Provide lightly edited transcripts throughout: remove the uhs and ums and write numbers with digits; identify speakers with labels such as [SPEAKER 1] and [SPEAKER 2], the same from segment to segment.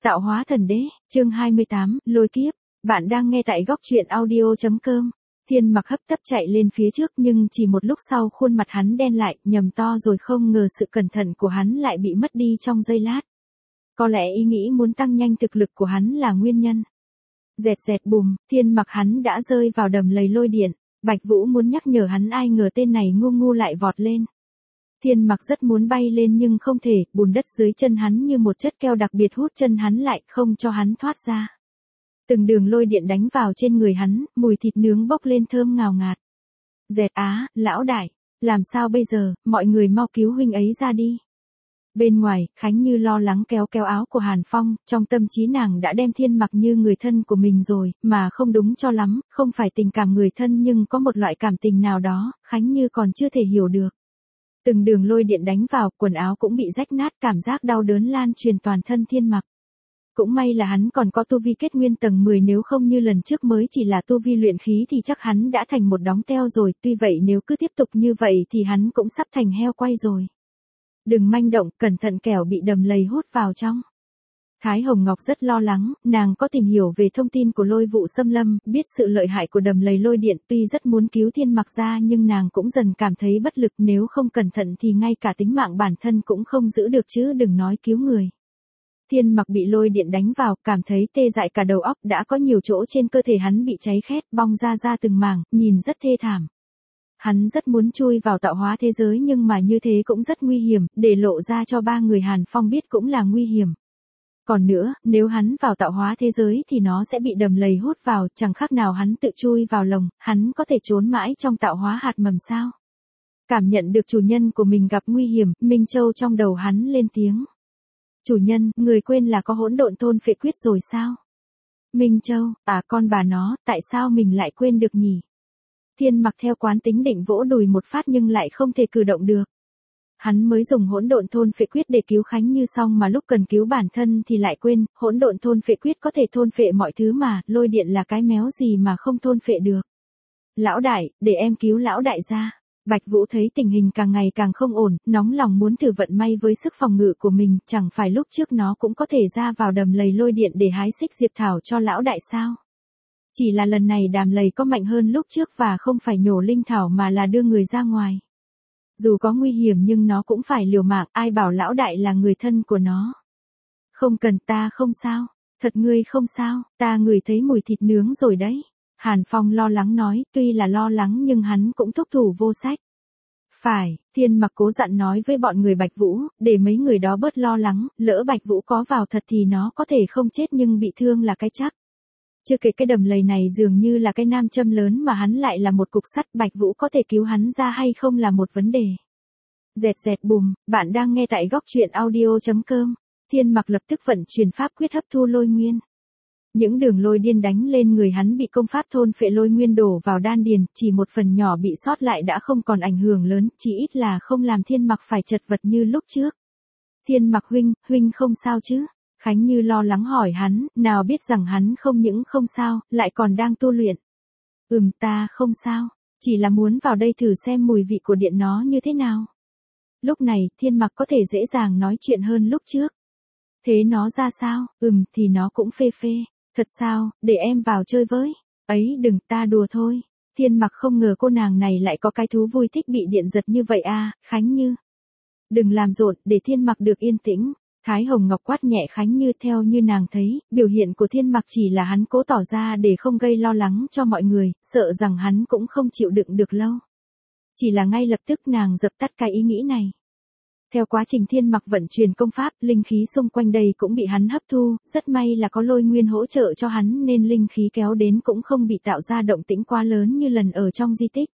[SPEAKER 1] Tạo hóa thần đế, chương 28, lôi kiếp. Bạn đang nghe tại góc truyện audio.com. Thiên Mặc hấp tấp chạy lên phía trước nhưng chỉ một lúc sau khuôn mặt hắn đen lại, nhầm to rồi không ngờ sự cẩn thận của hắn lại bị mất đi trong giây lát. Có lẽ ý nghĩ muốn tăng nhanh thực lực của hắn là nguyên nhân. Dẹt dẹt bùm, Thiên Mặc hắn đã rơi vào đầm lầy lôi điện. Bạch Vũ muốn nhắc nhở hắn, ai ngờ tên này ngu ngu lại vọt lên. Thiên Mặc rất muốn bay lên nhưng không thể, bùn đất dưới chân hắn như một chất keo đặc biệt hút chân hắn lại, không cho hắn thoát ra. Từng đường lôi điện đánh vào trên người hắn, mùi thịt nướng bốc lên thơm ngào ngạt. Dẹt á, lão đại, làm sao bây giờ, mọi người mau cứu huynh ấy ra đi. Bên ngoài, Khánh Như lo lắng kéo kéo áo của Hàn Phong, trong tâm trí nàng đã đem Thiên Mặc như người thân của mình rồi, mà không đúng cho lắm, không phải tình cảm người thân nhưng có một loại cảm tình nào đó, Khánh Như còn chưa thể hiểu được. Từng đường lôi điện đánh vào, quần áo cũng bị rách nát, cảm giác đau đớn lan truyền toàn thân Thiên Mặc. Cũng may là hắn còn có tu vi kết nguyên tầng 10, nếu không như lần trước mới chỉ là tu vi luyện khí thì chắc hắn đã thành một đống teo rồi, tuy vậy nếu cứ tiếp tục như vậy thì hắn cũng sắp thành heo quay rồi. Đừng manh động, cẩn thận kẻo bị đầm lầy hút vào trong. Thái Hồng Ngọc rất lo lắng, nàng có tìm hiểu về thông tin của Lôi Vụ Xâm Lâm, biết sự lợi hại của đầm lầy lôi điện, tuy rất muốn cứu Thiên Mặc ra nhưng nàng cũng dần cảm thấy bất lực, nếu không cẩn thận thì ngay cả tính mạng bản thân cũng không giữ được chứ đừng nói cứu người. Thiên Mặc bị lôi điện đánh vào, cảm thấy tê dại cả đầu óc, đã có nhiều chỗ trên cơ thể hắn bị cháy khét, bong ra từng mảng, nhìn rất thê thảm. Hắn rất muốn chui vào tạo hóa thế giới nhưng mà như thế cũng rất nguy hiểm, để lộ ra cho ba người Hàn Phong biết cũng là nguy hiểm. Còn nữa, nếu hắn vào tạo hóa thế giới thì nó sẽ bị đầm lầy hút vào, chẳng khác nào hắn tự chui vào lồng, hắn có thể trốn mãi trong tạo hóa hạt mầm sao? Cảm nhận được chủ nhân của mình gặp nguy hiểm, Minh Châu trong đầu hắn lên tiếng. Chủ nhân, người quên là có hỗn độn thôn phệ quyết rồi sao? Minh Châu, con bà nó, tại sao mình lại quên được nhỉ? Thiên Mặc theo quán tính định vỗ đùi một phát nhưng lại không thể cử động được. Hắn mới dùng hỗn độn thôn phệ quyết để cứu Khánh Như xong mà lúc cần cứu bản thân thì lại quên, hỗn độn thôn phệ quyết có thể thôn phệ mọi thứ mà, lôi điện là cái méo gì mà không thôn phệ được. Lão đại, để em cứu lão đại ra. Bạch Vũ thấy tình hình càng ngày càng không ổn, nóng lòng muốn thử vận may với sức phòng ngự của mình, chẳng phải lúc trước nó cũng có thể ra vào đầm lầy lôi điện để hái xích diệp thảo cho lão đại sao? Chỉ là lần này đàm lầy có mạnh hơn lúc trước và không phải nhổ linh thảo mà là đưa người ra ngoài. Dù có nguy hiểm nhưng nó cũng phải liều mạng, ai bảo lão đại là người thân của nó. Không cần, ta không sao. Thật ngươi không sao, ta ngửi thấy mùi thịt nướng rồi đấy. Hàn Phong lo lắng nói, tuy là lo lắng nhưng hắn cũng thúc thủ vô sách. Phải, Thiên Mặc cố dặn nói với bọn người Bạch Vũ, để mấy người đó bớt lo lắng, lỡ Bạch Vũ có vào thật thì nó có thể không chết nhưng bị thương là cái chắc. Chưa kể cái đầm lầy này dường như là cái nam châm lớn mà hắn lại là một cục sắt, Bạch Vũ có thể cứu hắn ra hay không là một vấn đề. Dẹt dẹt bùm, bạn đang nghe tại góc truyện audio.com. Thiên Mặc lập tức vận chuyển pháp quyết hấp thu lôi nguyên. Những đường lôi điên đánh lên người hắn bị công pháp thôn phệ lôi nguyên đổ vào đan điền, chỉ một phần nhỏ bị sót lại đã không còn ảnh hưởng lớn, chỉ ít là không làm Thiên Mặc phải chật vật như lúc trước. Thiên Mặc huynh không sao chứ? Khánh Như lo lắng hỏi hắn, nào biết rằng hắn không những không sao, lại còn đang tu luyện. Ta không sao, chỉ là muốn vào đây thử xem mùi vị của điện nó như thế nào. Lúc này, Thiên Mặc có thể dễ dàng nói chuyện hơn lúc trước. Thế nó ra sao? Thì nó cũng phê phê. Thật sao, để em vào chơi với. Ấy đừng, ta đùa thôi. Thiên Mặc không ngờ cô nàng này lại có cái thú vui thích bị điện giật như vậy à, Khánh Như. Đừng làm rộn, để Thiên Mặc được yên tĩnh. Thái Hồng Ngọc quát nhẹ Khánh Như, theo như nàng thấy, biểu hiện của Thiên Mặc chỉ là hắn cố tỏ ra để không gây lo lắng cho mọi người, sợ rằng hắn cũng không chịu đựng được lâu. Chỉ là ngay lập tức nàng dập tắt cái ý nghĩ này. Theo quá trình Thiên Mặc vận chuyển công pháp, linh khí xung quanh đây cũng bị hắn hấp thu, rất may là có lôi nguyên hỗ trợ cho hắn nên linh khí kéo đến cũng không bị tạo ra động tĩnh quá lớn như lần ở trong di tích.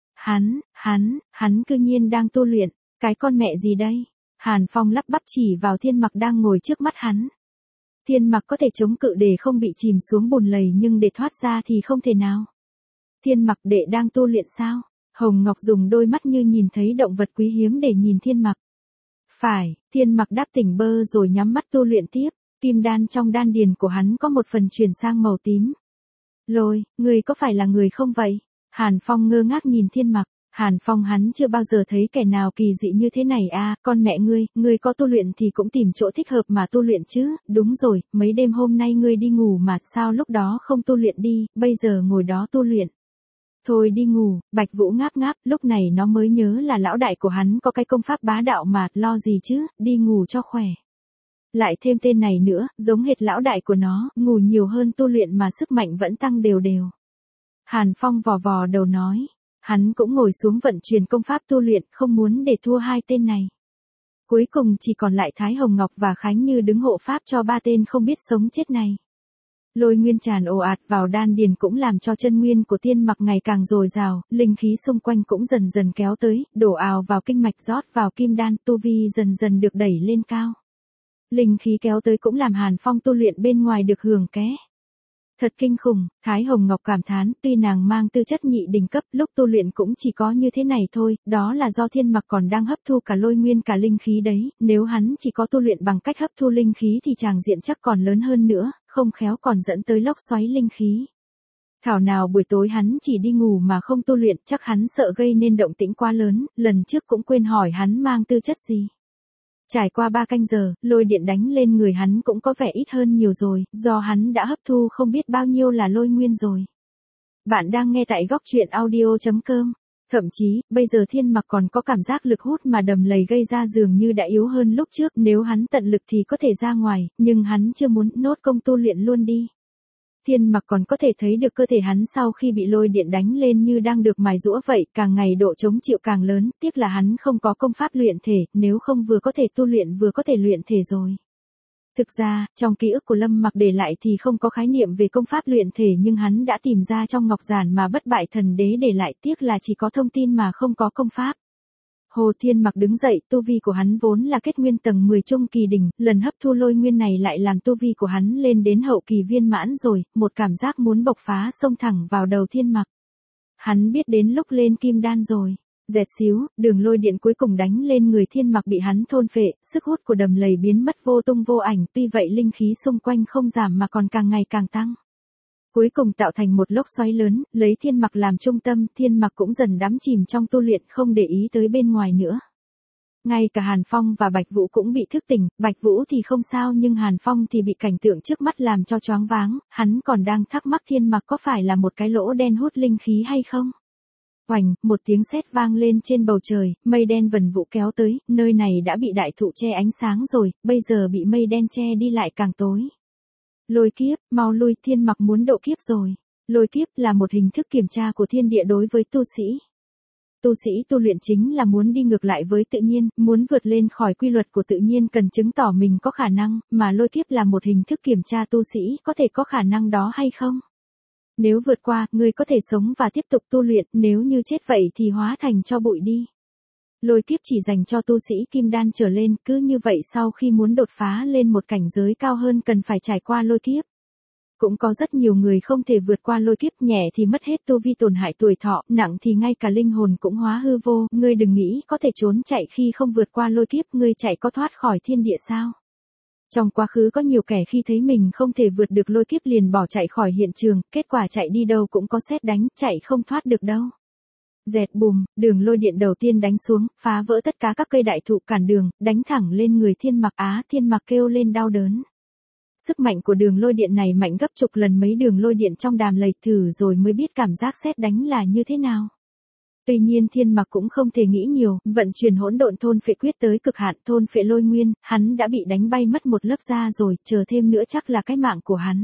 [SPEAKER 1] Hắn cư nhiên đang tu luyện, cái con mẹ gì đây? Hàn Phong lắp bắp chỉ vào Thiên Mặc đang ngồi trước mắt hắn. Thiên Mặc có thể chống cự để không bị chìm xuống bùn lầy nhưng để thoát ra thì không thể nào. Thiên Mặc đệ đang tu luyện sao? Hồng Ngọc dùng đôi mắt như nhìn thấy động vật quý hiếm để nhìn Thiên Mặc. Phải, Thiên Mặc đáp tỉnh bơ rồi nhắm mắt tu luyện tiếp, kim đan trong đan điền của hắn có một phần chuyển sang màu tím. Lôi, người có phải là người không vậy? Hàn Phong ngơ ngác nhìn Thiên Mặc, Hàn Phong hắn chưa bao giờ thấy kẻ nào kỳ dị như thế này à, con mẹ ngươi có tu luyện thì cũng tìm chỗ thích hợp mà tu luyện chứ, đúng rồi, mấy đêm hôm nay ngươi đi ngủ mà sao lúc đó không tu luyện đi, bây giờ ngồi đó tu luyện. Thôi đi ngủ, Bạch Vũ ngáp ngáp, lúc này nó mới nhớ là lão đại của hắn có cái công pháp bá đạo mà, lo gì chứ, đi ngủ cho khỏe. Lại thêm tên này nữa, giống hệt lão đại của nó, ngủ nhiều hơn tu luyện mà sức mạnh vẫn tăng đều đều. Hàn Phong vò vò đầu nói. Hắn cũng ngồi xuống vận chuyển công pháp tu luyện, không muốn để thua hai tên này. Cuối cùng chỉ còn lại Thái Hồng Ngọc và Khánh Như đứng hộ pháp cho ba tên không biết sống chết này. Lôi nguyên tràn ồ ạt vào đan điền cũng làm cho chân nguyên của Thiên Mặc ngày càng dồi dào, linh khí xung quanh cũng dần dần kéo tới, đổ ào vào kinh mạch rót vào kim đan, tu vi dần dần được đẩy lên cao. Linh khí kéo tới cũng làm Hàn Phong tu luyện bên ngoài được hưởng ké. Thật kinh khủng, Thái Hồng Ngọc cảm thán, tuy nàng mang tư chất nhị đỉnh cấp, lúc tu luyện cũng chỉ có như thế này thôi, đó là do Thiên Mặc còn đang hấp thu cả lôi nguyên cả linh khí đấy, nếu hắn chỉ có tu luyện bằng cách hấp thu linh khí thì tràng diện chắc còn lớn hơn nữa, không khéo còn dẫn tới lốc xoáy linh khí. Thảo nào buổi tối hắn chỉ đi ngủ mà không tu luyện, chắc hắn sợ gây nên động tĩnh quá lớn, lần trước cũng quên hỏi hắn mang tư chất gì. Trải qua 3 canh giờ, lôi điện đánh lên người hắn cũng có vẻ ít hơn nhiều rồi, do hắn đã hấp thu không biết bao nhiêu là lôi nguyên rồi. Bạn đang nghe tại góc truyện audio.com. Thậm chí, bây giờ Thiên Mặc còn có cảm giác lực hút mà đầm lầy gây ra dường như đã yếu hơn lúc trước, nếu hắn tận lực thì có thể ra ngoài, nhưng hắn chưa muốn, nốt công tu luyện luôn đi. Thiên Mặc còn có thể thấy được cơ thể hắn sau khi bị lôi điện đánh lên như đang được mài giũa vậy, càng ngày độ chống chịu càng lớn, tiếc là hắn không có công pháp luyện thể, nếu không vừa có thể tu luyện vừa có thể luyện thể rồi. Thực ra, trong ký ức của Lâm Mặc để lại thì không có khái niệm về công pháp luyện thể nhưng hắn đã tìm ra trong ngọc giản mà bất bại thần đế để lại, tiếc là chỉ có thông tin mà không có công pháp. Hồ Thiên Mặc đứng dậy, tu vi của hắn vốn là kết nguyên tầng 10 trung kỳ đỉnh, lần hấp thu lôi nguyên này lại làm tu vi của hắn lên đến hậu kỳ viên mãn rồi, một cảm giác muốn bộc phá xông thẳng vào đầu Thiên Mặc. Hắn biết đến lúc lên kim đan rồi. Dẹt xíu, đường lôi điện cuối cùng đánh lên người Thiên Mặc bị hắn thôn phệ, sức hút của đầm lầy biến mất vô tung vô ảnh, tuy vậy linh khí xung quanh không giảm mà còn càng ngày càng tăng. Cuối cùng tạo thành một lốc xoáy lớn, lấy Thiên Mặc làm trung tâm, Thiên Mặc cũng dần đắm chìm trong tu luyện không để ý tới bên ngoài nữa. Ngay cả Hàn Phong và Bạch Vũ cũng bị thức tỉnh, Bạch Vũ thì không sao nhưng Hàn Phong thì bị cảnh tượng trước mắt làm cho choáng váng, hắn còn đang thắc mắc Thiên Mặc có phải là một cái lỗ đen hút linh khí hay không. Oành, một tiếng sét vang lên trên bầu trời, mây đen vần vũ kéo tới, nơi này đã bị đại thụ che ánh sáng rồi, bây giờ bị mây đen che đi lại càng tối. Lôi kiếp, mau lui, Thiên Mặc muốn độ kiếp rồi. Lôi kiếp là một hình thức kiểm tra của thiên địa đối với tu sĩ. Tu sĩ tu luyện chính là muốn đi ngược lại với tự nhiên, muốn vượt lên khỏi quy luật của tự nhiên cần chứng tỏ mình có khả năng, mà lôi kiếp là một hình thức kiểm tra tu sĩ có thể có khả năng đó hay không. Nếu vượt qua, ngươi có thể sống và tiếp tục tu luyện, nếu như chết vậy thì hóa thành cho bụi đi. Lôi kiếp chỉ dành cho tu sĩ kim đan trở lên, cứ như vậy sau khi muốn đột phá lên một cảnh giới cao hơn cần phải trải qua lôi kiếp. Cũng có rất nhiều người không thể vượt qua lôi kiếp, nhẹ thì mất hết tu vi tổn hại tuổi thọ, nặng thì ngay cả linh hồn cũng hóa hư vô, ngươi đừng nghĩ có thể trốn chạy khi không vượt qua lôi kiếp, ngươi chạy có thoát khỏi thiên địa sao? Trong quá khứ có nhiều kẻ khi thấy mình không thể vượt được lôi kiếp liền bỏ chạy khỏi hiện trường, kết quả chạy đi đâu cũng có sét đánh, chạy không thoát được đâu. Dẹt bùm, đường lôi điện đầu tiên đánh xuống, phá vỡ tất cả các cây đại thụ cản đường, đánh thẳng lên người Thiên Mặc. Thiên Mặc kêu lên đau đớn. Sức mạnh của đường lôi điện này mạnh gấp chục lần mấy đường lôi điện trong đàm lầy, thử rồi mới biết cảm giác sét đánh là như thế nào. Tuy nhiên Thiên Mặc cũng không thể nghĩ nhiều, vận chuyển hỗn độn thôn phệ quyết tới cực hạn, thôn phệ lôi nguyên, hắn đã bị đánh bay mất một lớp da rồi, chờ thêm nữa chắc là cái mạng của hắn.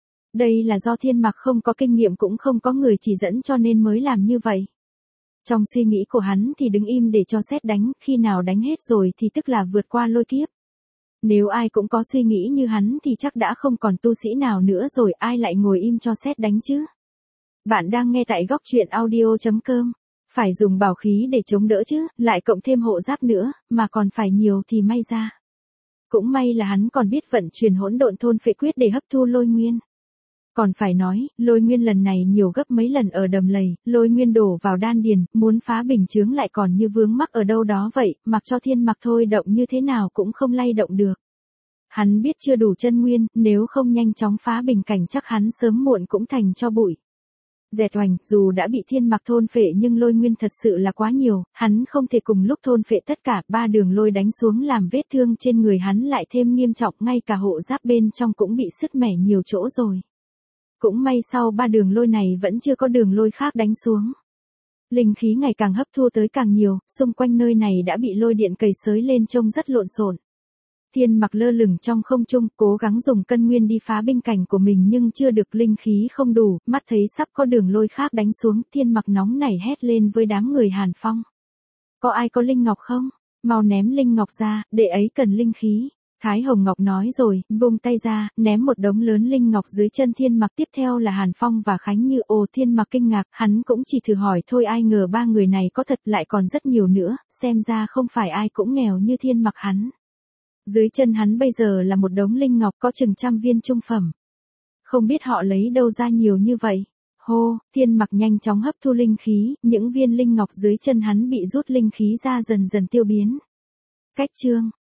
[SPEAKER 1] Đây là do Thiên Mặc không có kinh nghiệm cũng không có người chỉ dẫn cho nên mới làm như vậy. Trong suy nghĩ của hắn thì đứng im để cho sét đánh, khi nào đánh hết rồi thì tức là vượt qua lôi kiếp. Nếu ai cũng có suy nghĩ như hắn thì chắc đã không còn tu sĩ nào nữa rồi, ai lại ngồi im cho sét đánh chứ. Bạn đang nghe tại góc truyện audio.com. Phải dùng bảo khí để chống đỡ chứ, lại cộng thêm hộ giáp nữa, mà còn phải nhiều thì may ra. Cũng may là hắn còn biết vận chuyển hỗn độn thôn phệ quyết để hấp thu lôi nguyên. Còn phải nói, lôi nguyên lần này nhiều gấp mấy lần ở đầm lầy, lôi nguyên đổ vào đan điền, muốn phá bình chướng lại còn như vướng mắc ở đâu đó vậy, mặc cho Thiên Mặc thôi động như thế nào cũng không lay động được. Hắn biết chưa đủ chân nguyên, nếu không nhanh chóng phá bình cảnh chắc hắn sớm muộn cũng thành cho bụi. Dẹt oành, dù đã bị thiên mặc thôn phệ nhưng lôi nguyên thật sự là quá nhiều, hắn không thể cùng lúc thôn phệ tất cả, 3 đường lôi đánh xuống làm vết thương trên người hắn lại thêm nghiêm trọng, ngay cả hộ giáp bên trong cũng bị sứt mẻ nhiều chỗ rồi. Cũng may sau 3 đường lôi này vẫn chưa có đường lôi khác đánh xuống. Linh khí ngày càng hấp thu tới càng nhiều, xung quanh nơi này đã bị lôi điện cầy xới lên trông rất lộn xộn. Thiên mặc lơ lửng trong không trung, cố gắng dùng cân nguyên đi phá binh cảnh của mình nhưng chưa được, linh khí không đủ, mắt thấy sắp có đường lôi khác đánh xuống, thiên mặc nóng nảy hét lên với đám người Hàn Phong. Có ai có linh ngọc không? Mau ném linh ngọc ra, đệ ấy cần linh khí. Thái Hồng Ngọc nói rồi, vung tay ra, ném một đống lớn linh ngọc dưới chân thiên mặc, tiếp theo là Hàn Phong và Khánh Như. Ồ, thiên mặc kinh ngạc, hắn cũng chỉ thử hỏi thôi, ai ngờ 3 người này có thật, lại còn rất nhiều nữa, xem ra không phải ai cũng nghèo như thiên mặc hắn. Dưới chân hắn bây giờ là một đống linh ngọc có chừng 100 viên trung phẩm. Không biết họ lấy đâu ra nhiều như vậy. Hô, thiên mặc nhanh chóng hấp thu linh khí, những viên linh ngọc dưới chân hắn bị rút linh khí ra dần dần tiêu biến. Cách chương